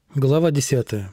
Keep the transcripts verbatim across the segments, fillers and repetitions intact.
Глава десятая.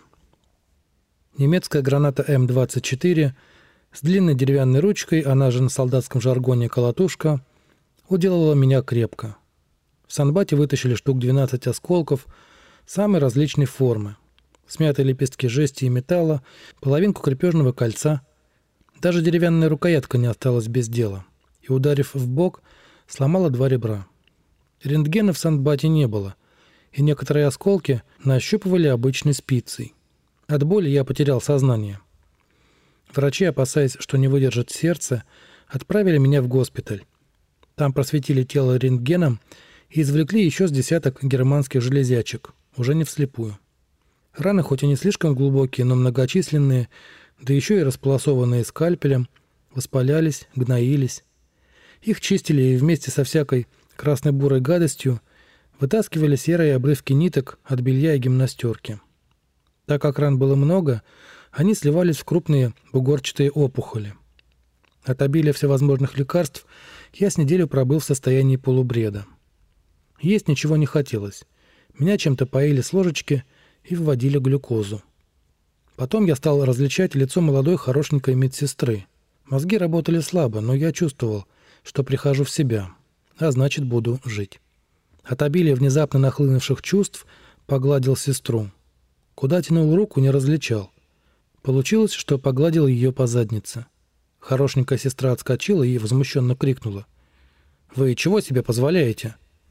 Немецкая граната эм двадцать четыре с длинной деревянной ручкой, она же на солдатском жаргоне колотушка, уделала меня крепко. В санбате вытащили штук двенадцать осколков самой различной формы. Смятые лепестки жести и металла, половинку крепежного кольца. Даже деревянная рукоятка не осталась без дела. И, ударив в бок, сломала два ребра. Рентгена в санбате не было, и некоторые осколки нащупывали обычной спицей. От боли я потерял сознание. Врачи, опасаясь, что не выдержит сердце, отправили меня в госпиталь. Там просветили тело рентгеном и извлекли еще с десяток германских железячек, уже не вслепую. Раны хоть и не слишком глубокие, но многочисленные, да еще и располосованные скальпелем, воспалялись, гноились. Их чистили и вместе со всякой красно-бурой гадостью вытаскивали серые обрывки ниток от белья и гимнастерки. Так как ран было много, они сливались в крупные бугорчатые опухоли. От обилия всевозможных лекарств я с неделю пробыл в состоянии полубреда. Есть ничего не хотелось. Меня чем-то поили с ложечки и вводили глюкозу. Потом я стал различать лицо молодой хорошенькой медсестры. Мозги работали слабо, но я чувствовал, что прихожу в себя, а значит, буду жить. От обилия внезапно нахлынувших чувств погладил сестру. Куда тянул руку, не различал. Получилось, что погладил ее по заднице. Хорошенькая сестра отскочила и возмущенно крикнула: «Вы чего себе позволяете?»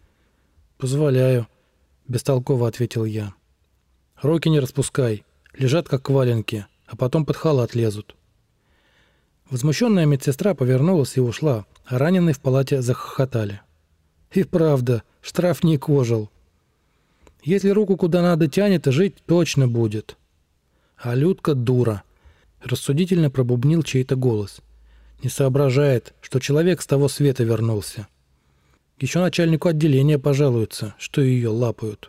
«Позволяю», — бестолково ответил я. «Руки не распускай, лежат как валенки, а потом под халат лезут». Возмущенная медсестра повернулась и ушла, а раненые в палате захохотали. «И правда, штрафник ожил. Если руку куда надо тянет, жить точно будет». «А Людка дура», — рассудительно пробубнил чей-то голос. «Не соображает, что человек с того света вернулся. Еще начальнику отделения пожалуются, что ее лапают».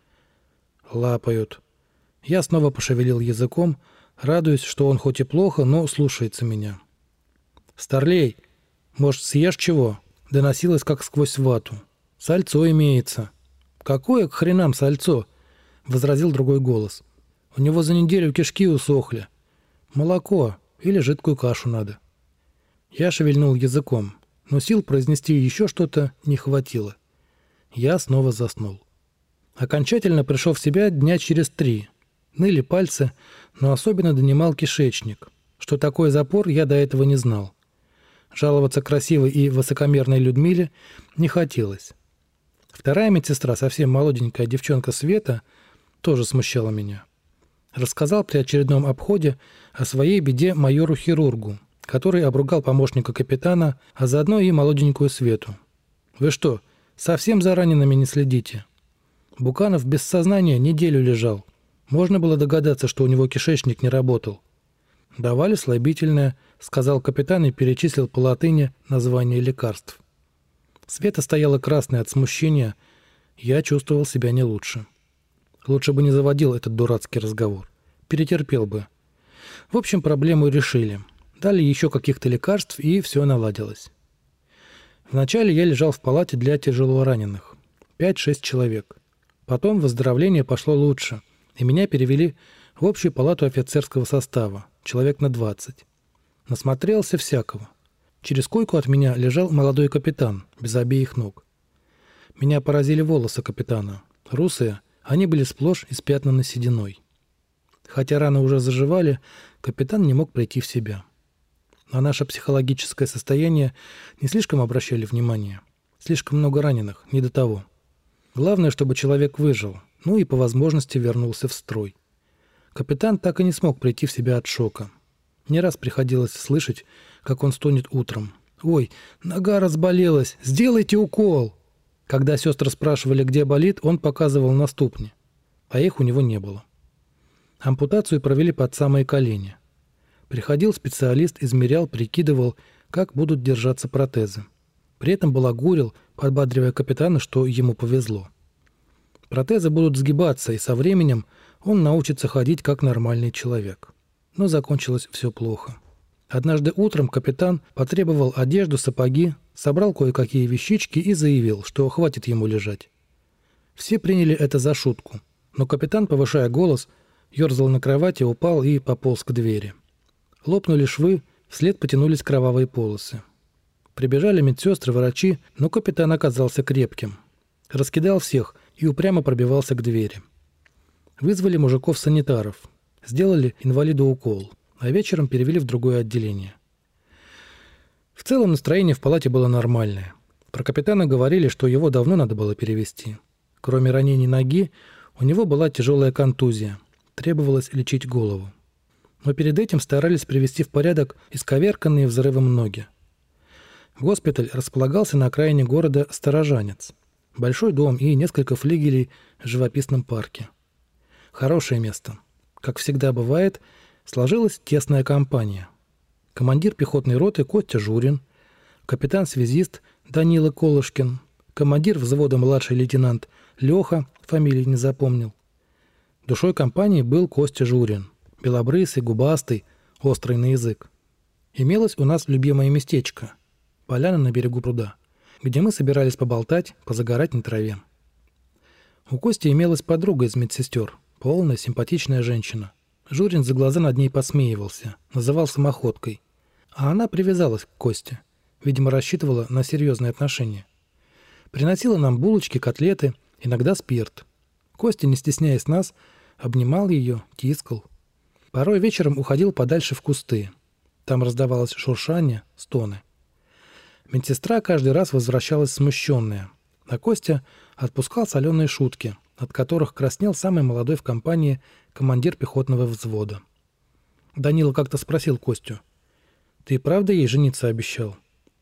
«Лапают». Я снова пошевелил языком, радуясь, что он хоть и плохо, но слушается меня. «Старлей, может, съешь чего?» — доносилось как сквозь вату. «Сальцо имеется». «Какое к хренам сальцо?» — возразил другой голос. «У него за неделю кишки усохли. Молоко или жидкую кашу надо». Я шевельнул языком, но сил произнести еще что-то не хватило. Я снова заснул. Окончательно пришел в себя дня через три. Ныли пальцы, но особенно донимал кишечник. Что такое запор, я до этого не знал. Жаловаться красивой и высокомерной Людмиле не хотелось. Вторая медсестра, совсем молоденькая девчонка Света, тоже смущала меня. Рассказал при очередном обходе о своей беде майору-хирургу, который обругал помощника капитана, а заодно и молоденькую Свету. «Вы что, совсем за ранеными не следите? Буканов без сознания неделю лежал. Можно было догадаться, что у него кишечник не работал». «Давали слабительное», — сказал капитан и перечислил по латыни название лекарств. Света стояла красная от смущения. Я чувствовал себя не лучше. Лучше бы не заводил этот дурацкий разговор. Перетерпел бы. В общем, проблему решили. Дали еще каких-то лекарств, и все наладилось. Вначале я лежал в палате для тяжелораненых. Пять-шесть человек. Потом выздоровление пошло лучше, и меня перевели в общую палату офицерского состава, человек на двадцать. Насмотрелся всякого. Через койку от меня лежал молодой капитан, без обеих ног. Меня поразили волосы капитана. Русые, они были сплошь испятнаны сединой. Хотя раны уже заживали, капитан не мог прийти в себя. На наше психологическое состояние не слишком обращали внимание. Слишком много раненых, не до того. Главное, чтобы человек выжил, ну и по возможности вернулся в строй. Капитан так и не смог прийти в себя от шока. Не раз приходилось слышать, как он стонет утром. «Ой, нога разболелась, сделайте укол!» Когда сестры спрашивали, где болит, он показывал на ступни, а их у него не было. Ампутацию провели под самые колени. Приходил специалист, измерял, прикидывал, как будут держаться протезы. При этом балагурил, подбадривая капитана, что ему повезло. Протезы будут сгибаться, и со временем он научится ходить как нормальный человек. Но закончилось все плохо. Однажды утром капитан потребовал одежду, сапоги, собрал кое-какие вещички и заявил, что хватит ему лежать. Все приняли это за шутку. Но капитан, повышая голос, ерзал на кровати, упал и пополз к двери. Лопнули швы, вслед потянулись кровавые полосы. Прибежали медсестры, врачи, но капитан оказался крепким. Раскидал всех и упрямо пробивался к двери. Вызвали мужиков-санитаров. Сделали инвалиду укол, а вечером перевели в другое отделение. В целом настроение в палате было нормальное. Про капитана говорили, что его давно надо было перевести. Кроме ранений ноги, у него была тяжелая контузия. Требовалось лечить голову. Но перед этим старались привести в порядок исковерканные взрывом ноги. Госпиталь располагался на окраине города Старожанец. Большой дом и несколько флигелей в живописном парке. Хорошее место. Как всегда бывает, сложилась тесная компания. Командир пехотной роты Костя Журин, капитан-связист Данила Колышкин, командир взвода младший лейтенант Леха, фамилии не запомнил. Душой компании был Костя Журин, белобрысый, губастый, острый на язык. Имелось у нас любимое местечко – поляна на берегу пруда, где мы собирались поболтать, позагорать на траве. У Кости имелась подруга из медсестер, полная, симпатичная женщина. Журин за глаза над ней посмеивался, называл самоходкой. А она привязалась к Косте, видимо, рассчитывала на серьезные отношения. Приносила нам булочки, котлеты, иногда спирт. Костя, не стесняясь нас, обнимал ее, тискал. Порой вечером уходил подальше в кусты. Там раздавалось шуршание, стоны. Медсестра каждый раз возвращалась смущенная, а Костя отпускал соленые шутки, от которых краснел самый молодой в компании командир пехотного взвода. Данила как-то спросил Костю: «Ты правда ей жениться обещал?»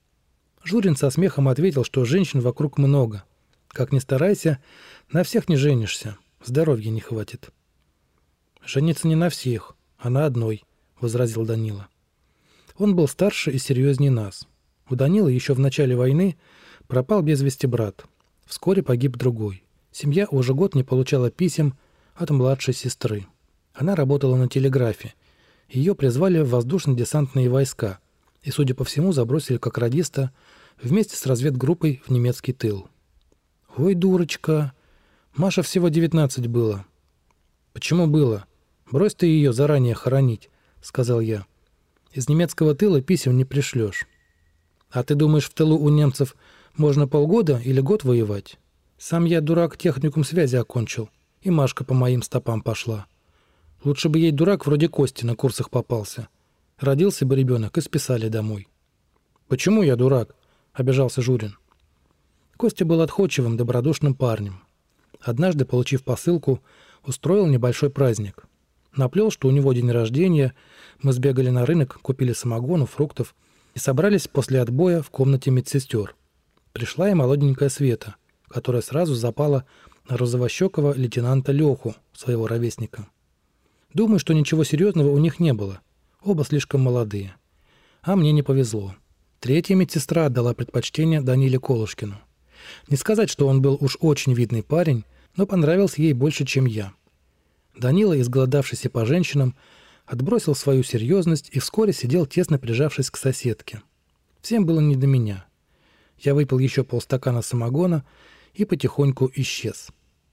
Журин со смехом ответил, что женщин вокруг много. Как ни старайся, на всех не женишься, здоровья не хватит. «Жениться не на всех, а на одной», — возразил Данила. Он был старше и серьезнее нас. У Данилы еще в начале войны пропал без вести брат. Вскоре погиб другой. Семья уже год не получала писем от младшей сестры. Она работала на телеграфе. Ее призвали в воздушно-десантные войска и, судя по всему, забросили как радиста вместе с разведгруппой в немецкий тыл. «Ой, дурочка! Маше всего девятнадцать было». «Почему было? Брось ты ее заранее хоронить», — сказал я. «Из немецкого тыла писем не пришлешь». «А ты думаешь, в тылу у немцев можно полгода или год воевать? Сам я, дурак, техникум связи окончил, и Машка по моим стопам пошла. Лучше бы ей дурак вроде Кости на курсах попался. Родился бы ребенок и списали домой». «Почему я дурак?» — обижался Журин. Костя был отходчивым, добродушным парнем. Однажды, получив посылку, устроил небольшой праздник. Наплел, что у него день рождения, мы сбегали на рынок, купили самогону, фруктов и собрались после отбоя в комнате медсестер. Пришла и молоденькая Света, которая сразу запала на розовощекого лейтенанта Леху, своего ровесника. Думаю, что ничего серьезного у них не было. Оба слишком молодые. А мне не повезло. Третья медсестра отдала предпочтение Даниле Колышкину. Не сказать, что он был уж очень видный парень, но понравился ей больше, чем я. Данила, изголодавшийся по женщинам, отбросил свою серьезность и вскоре сидел, тесно прижавшись к соседке. Всем было не до меня. Я выпил еще полстакана самогона и потихоньку исчез.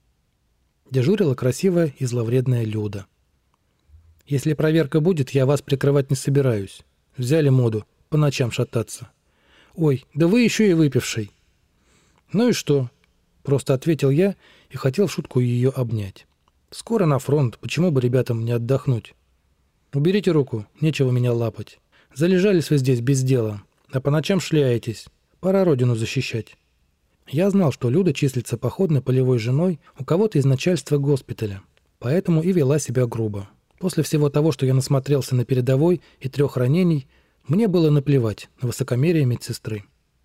Дежурила красивая и зловредная Люда. «Если проверка будет, я вас прикрывать не собираюсь. Взяли моду по ночам шататься. Ой, да вы еще и выпивший». «Ну и что?» — просто ответил я и хотел в шутку ее обнять. «Скоро на фронт, почему бы ребятам не отдохнуть?» «Уберите руку, нечего меня лапать. Залежались вы здесь без дела, а по ночам шляетесь. Пора родину защищать». Я знал, что Люда числится походной полевой женой у кого-то из начальства госпиталя, поэтому и вела себя грубо. После всего того, что я насмотрелся на передовой и трех ранений, мне было наплевать на высокомерие медсестры.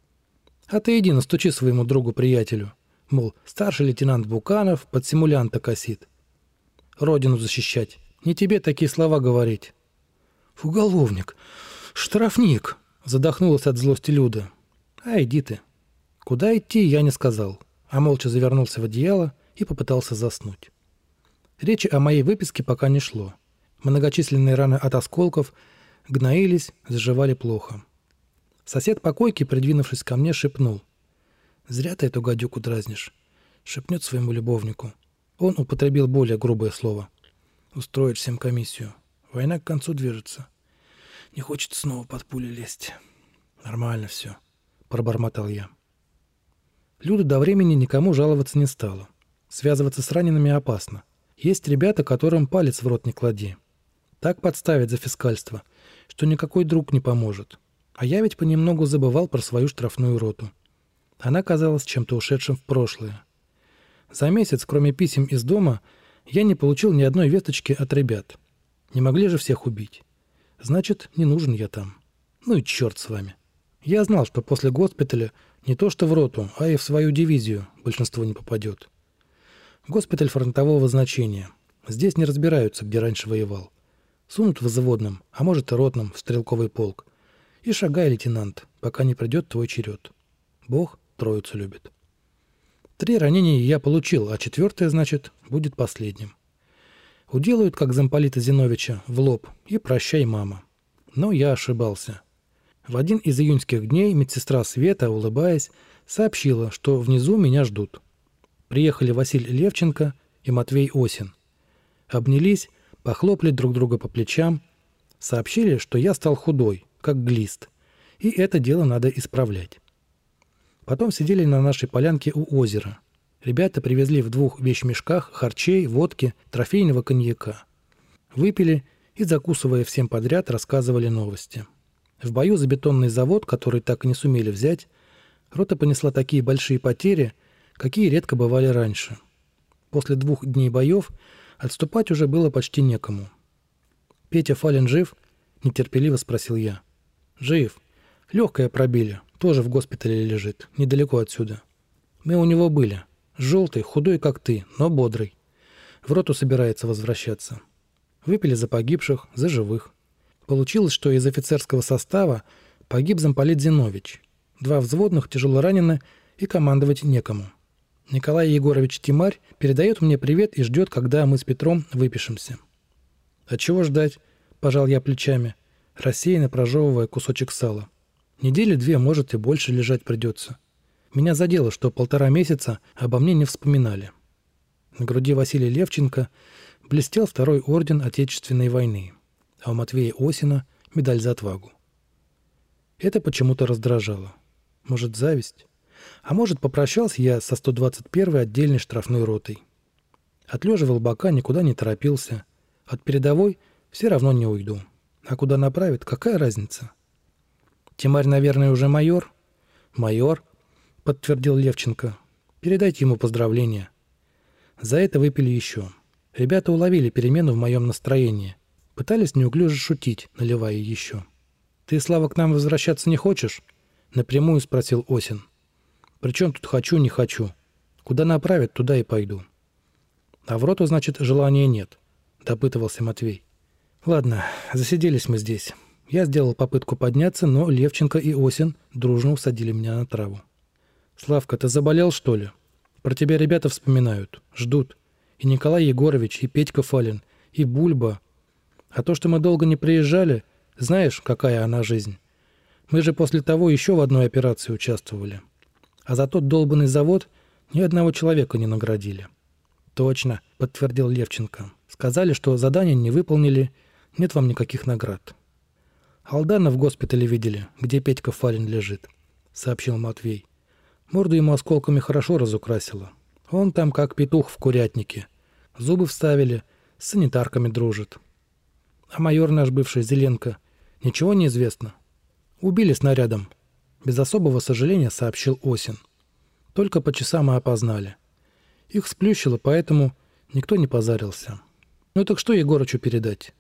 «А ты иди настучи своему другу-приятелю, мол, старший лейтенант Буканов под симулянта косит. Родину защищать, не тебе такие слова говорить». «Уголовник! Штрафник!» — задохнулась от злости Люда. «А иди ты». Куда идти, я не сказал, а молча завернулся в одеяло и попытался заснуть. Речи о моей выписке пока не шло. Многочисленные раны от осколков гноились, заживали плохо. Сосед по койке, придвинувшись ко мне, шепнул: «Зря ты эту гадюку дразнишь», — шепнет своему любовнику. Он употребил более грубое слово. Устроить всем комиссию. Война к концу движется. Не хочет снова под пули лезть. Нормально все, пробормотал я. Люда до времени никому жаловаться не стала. Связываться с ранеными опасно. Есть ребята, которым палец в рот не клади. Так подставят за фискальство, что никакой друг не поможет. А я ведь понемногу забывал про свою штрафную роту. Она казалась чем-то ушедшим в прошлое. За месяц, кроме писем из дома, я не получил ни одной весточки от ребят. Не могли же всех убить. Значит, не нужен я там. Ну и черт с вами. Я знал, что после госпиталя не то что в роту, а и в свою дивизию большинство не попадет. Госпиталь фронтового значения. Здесь не разбираются, где раньше воевал. Сунут в взводном, а может и ротном, в стрелковый полк. И шагай, лейтенант, пока не придет твой черед. Бог троицу любит. Три ранения я получил, а четвертое, значит, будет последним. Уделают, как замполита Зиновича, в лоб, и прощай, мама. Но я ошибался. В один из июньских дней медсестра Света, улыбаясь, сообщила, что внизу меня ждут. Приехали Василий Левченко и Матвей Осин. Обнялись, похлопали друг друга по плечам, сообщили, что я стал худой, как глист, и это дело надо исправлять. Потом сидели на нашей полянке у озера. Ребята привезли в двух вещмешках харчей, водки, трофейного коньяка. Выпили и, закусывая всем подряд, рассказывали новости. В бою за бетонный завод, который так и не сумели взять, рота понесла такие большие потери, какие редко бывали раньше. После двух дней боев отступать уже было почти некому. «Петя Фалин жив?» – нетерпеливо спросил я. «Жив. Легкое пробили. Тоже в госпитале лежит. Недалеко отсюда. Мы у него были. Желтый, худой, как ты, но бодрый. В роту собирается возвращаться. Выпили за погибших, за живых. Получилось, что из офицерского состава погиб замполит Зинович. Два взводных тяжело ранены и командовать некому. Николай Егорович Тимарь передает мне привет и ждет, когда мы с Петром выпишемся». «А чего ждать?» – пожал я плечами, рассеянно прожевывая кусочек сала. «Недели две, может, и больше лежать придется. Меня задело, что полтора месяца обо мне не вспоминали». На груди Василия Левченко блестел второй орден Отечественной войны, а у Матвея Осина – медаль за отвагу. Это почему-то раздражало. Может, зависть? А может, попрощался я со сто двадцать первой отдельной штрафной ротой. Отлеживал бока, никуда не торопился. От передовой все равно не уйду. А куда направят, какая разница? «Тимарь, наверное, уже майор?» «Майор», — подтвердил Левченко. «Передайте ему поздравления». За это выпили еще. Ребята уловили перемену в моем настроении. Пытались неуклюже шутить, наливая еще. «Ты, Слава, к нам возвращаться не хочешь?» — напрямую спросил Осин. «При чем тут хочу, не хочу? Куда направят, туда и пойду». «А в роту, значит, желания нет», — допытывался Матвей. «Ладно, засиделись мы здесь». Я сделал попытку подняться, но Левченко и Осин дружно усадили меня на траву. «Славка, ты заболел, что ли? Про тебя ребята вспоминают, ждут. И Николай Егорович, и Петька Фалин, и Бульба. А то, что мы долго не приезжали, знаешь, какая она жизнь. Мы же после того еще в одной операции участвовали. А за тот долбанный завод ни одного человека не наградили». «Точно», — подтвердил Левченко. «Сказали, что задание не выполнили, нет вам никаких наград». «Алдана в госпитале видели, где Петька Фалин лежит», — сообщил Матвей. «Морду ему осколками хорошо разукрасило. Он там как петух в курятнике. Зубы вставили, с санитарками дружит. А майор наш бывший Зеленко, ничего не известно. Убили снарядом», — без особого сожаления сообщил Осин. «Только по часам и опознали. Их сплющило, поэтому никто не позарился. Ну так что Егорычу передать?»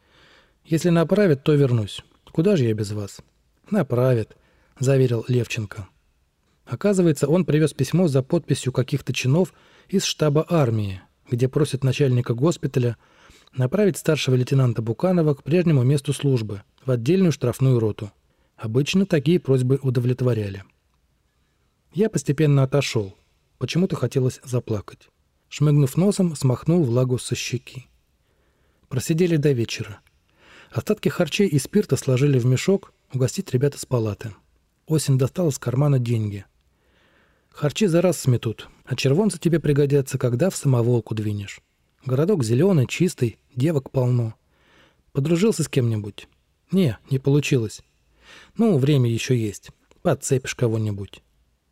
«Если направят, то вернусь. Куда же я без вас?» «Направят», — заверил Левченко. Оказывается, он привез письмо за подписью каких-то чинов из штаба армии, где просит начальника госпиталя направить старшего лейтенанта Буканова к прежнему месту службы, в отдельную штрафную роту. Обычно такие просьбы удовлетворяли. Я постепенно отошел. Почему-то хотелось заплакать. Шмыгнув носом, смахнул влагу со щеки. Просидели до вечера. Остатки харчей и спирта сложили в мешок, угостить ребята с палаты. Осин достал из кармана деньги. Харчи за раз сметут, а червонцы тебе пригодятся, когда в самоволку двинешь. Городок зеленый, чистый, девок полно. Подружился с кем-нибудь? Не, не получилось. Ну, время еще есть. Подцепишь кого-нибудь.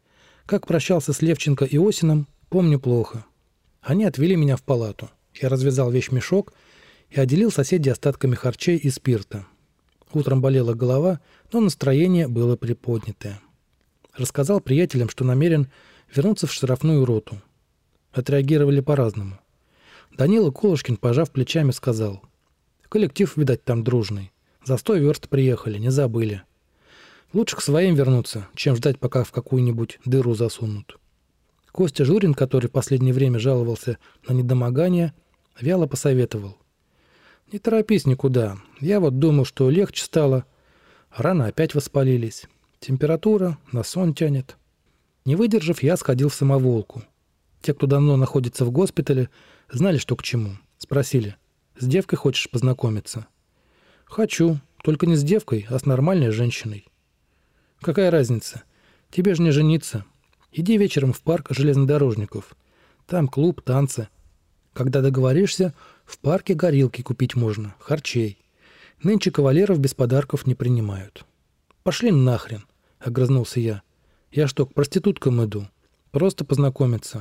Как прощался с Левченко и Осином, помню плохо. Они отвели меня в палату. Я развязал вещмешок и отделил соседей остатками харчей и спирта. Утром болела голова, но настроение было приподнятое. Рассказал приятелям, что намерен вернуться в штрафную роту. Отреагировали по-разному. Данила Колышкин, пожав плечами, сказал: «Коллектив, видать, там дружный. За сто верст приехали, не забыли. Лучше к своим вернуться, чем ждать, пока в какую-нибудь дыру засунут». Костя Журин, который в последнее время жаловался на недомогание, вяло посоветовал: «Не торопись никуда. Я вот думал, что легче стало. Раны опять воспалились. Температура, на сон тянет». Не выдержав, я сходил в самоволку. Те, кто давно находится в госпитале, знали, что к чему. Спросили: «С девкой хочешь познакомиться?» «Хочу. Только не с девкой, а с нормальной женщиной». «Какая разница? Тебе же не жениться. Иди вечером в парк железнодорожников. Там клуб, танцы. Когда договоришься, в парке горилки купить можно, харчей. Нынче кавалеров без подарков не принимают». «Пошли нахрен», — огрызнулся я. «Я что, к проституткам иду? Просто познакомиться».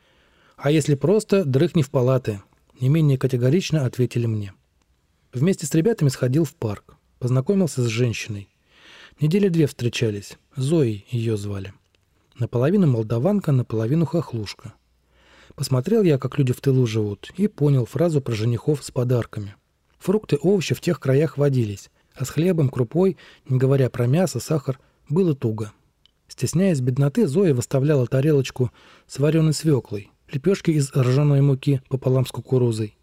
«А если просто, дрыхни в палаты», — не менее категорично ответили мне. Вместе с ребятами сходил в парк. Познакомился с женщиной. Недели две встречались. Зоей ее звали. Наполовину молдаванка, наполовину хохлушка. Посмотрел я, как люди в тылу живут, и понял фразу про женихов с подарками. Фрукты, овощи в тех краях водились, а с хлебом, крупой, не говоря про мясо, сахар, было туго. Стесняясь бедноты, Зоя выставляла тарелочку с вареной свеклой, лепешки из ржаной муки пополам с кукурузой.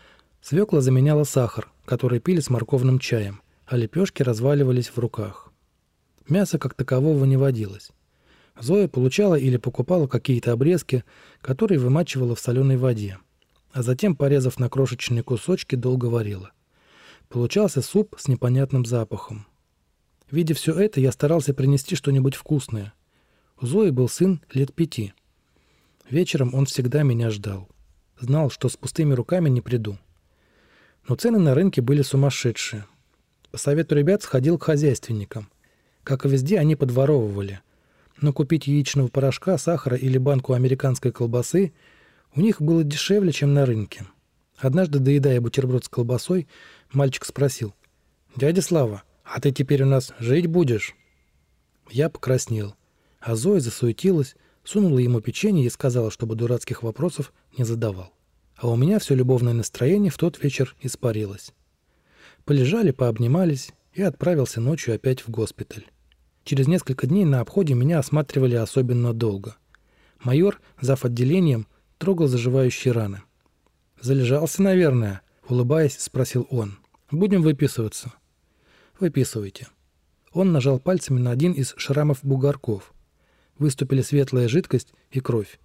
Свекла заменяла сахар, который пили с морковным чаем, а лепешки разваливались в руках. Мяса как такового не водилось. Зоя получала или покупала какие-то обрезки, которые вымачивала в соленой воде, а затем, порезав на крошечные кусочки, долго варила. Получался суп с непонятным запахом. Видя все это, я старался принести что-нибудь вкусное. У Зои был сын лет пяти. Вечером он всегда меня ждал. Знал, что с пустыми руками не приду. Но цены на рынке были сумасшедшие. По совету ребят сходил к хозяйственникам. Как и везде, они подворовывали. Но купить яичного порошка, сахара или банку американской колбасы у них было дешевле, чем на рынке. Однажды, доедая бутерброд с колбасой, мальчик спросил: «Дядя Слава, а ты теперь у нас жить будешь?» Я покраснел, а Зоя засуетилась, сунула ему печенье и сказала, чтобы дурацких вопросов не задавал. А у меня все любовное настроение в тот вечер испарилось. Полежали, пообнимались, и отправился ночью опять в госпиталь. Через несколько дней на обходе меня осматривали особенно долго. Майор, зав. Отделением, трогал заживающие раны. «Залежался, наверное?» — улыбаясь, спросил он. «Будем выписываться». «Выписывайте». Он нажал пальцами на один из шрамов-бугорков. Выступили светлая жидкость и кровь.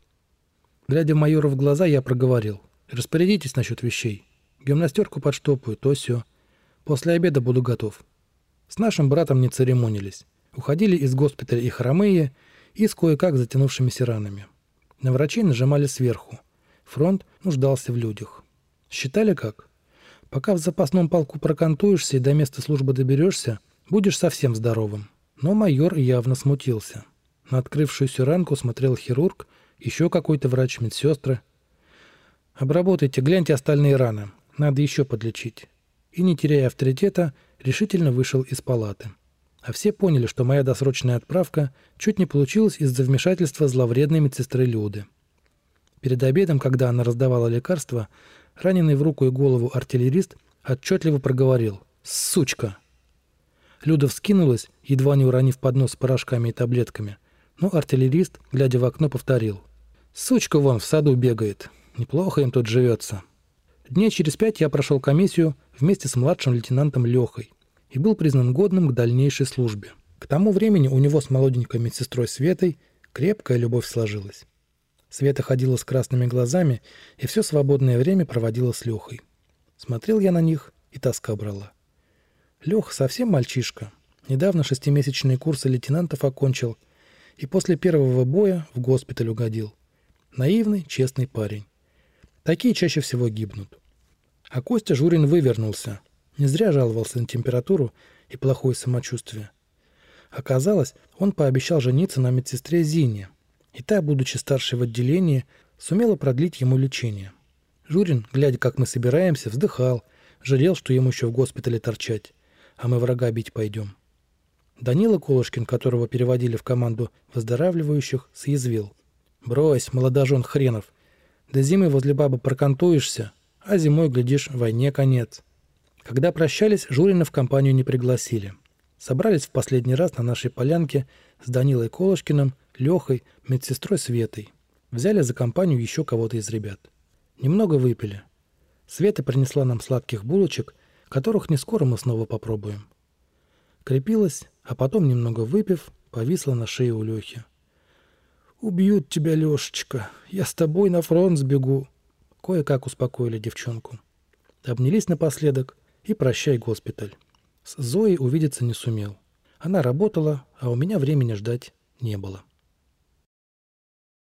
Глядя майору в глаза, я проговорил: «Распорядитесь насчет вещей. Гимнастерку подштопаю, то сё. После обеда буду готов». С нашим братом не церемонились. Уходили из госпиталя и хромые, и с кое-как затянувшимися ранами. На врачей нажимали сверху. Фронт нуждался в людях. Считали как? Пока в запасном полку прокантуешься и до места службы доберешься, будешь совсем здоровым. Но майор явно смутился. На открывшуюся ранку смотрел хирург, еще какой-то врач, медсестры. «Обработайте, гляньте остальные раны. Надо еще подлечить». И, не теряя авторитета, решительно вышел из палаты. А все поняли, что моя досрочная отправка чуть не получилась из-за вмешательства зловредной медсестры Люды. Перед обедом, когда она раздавала лекарства, раненый в руку и голову артиллерист отчетливо проговорил: «Сучка!». Люда вскинулась, едва не уронив поднос с порошками и таблетками, но артиллерист, глядя в окно, повторил: «Сучка вон в саду бегает. Неплохо им тут живется». Дней через пять я прошел комиссию вместе с младшим лейтенантом Лехой и был признан годным к дальнейшей службе. К тому времени у него с молоденькой медсестрой Светой крепкая любовь сложилась. Света ходила с красными глазами и все свободное время проводила с Лехой. Смотрел я на них, и тоска брала. Леха совсем мальчишка. Недавно шестимесячные курсы лейтенантов окончил И после первого боя в госпиталь угодил. Наивный, честный парень. Такие чаще всего гибнут. А Костя Журин вывернулся. Не зря жаловался на температуру и плохое самочувствие. Оказалось, он пообещал жениться на медсестре Зине. И та, будучи старшей в отделении, сумела продлить ему лечение. Журин, глядя, как мы собираемся, вздыхал, жалел, что ему еще в госпитале торчать, а мы врага бить пойдем. Данила Колышкин, которого переводили в команду выздоравливающих, съязвил. «Брось, молодожен хренов, до зимы возле бабы прокантуешься, а зимой, глядишь, войне конец». Когда прощались, Журина в компанию не пригласили. Собрались в последний раз на нашей полянке с Данилой Колышкиным, Лехой, медсестрой Светой. Взяли за компанию еще кого-то из ребят. Немного выпили. Света принесла нам сладких булочек, которых не скоро мы снова попробуем. Крепилась, а потом, немного выпив, повисла на шее у Лехи. «Убьют тебя, Лешечка, я с тобой на фронт сбегу». Кое-как успокоили девчонку. Обнялись напоследок и прощай, госпиталь. С Зоей увидеться не сумел. Она работала, а у меня времени ждать не было.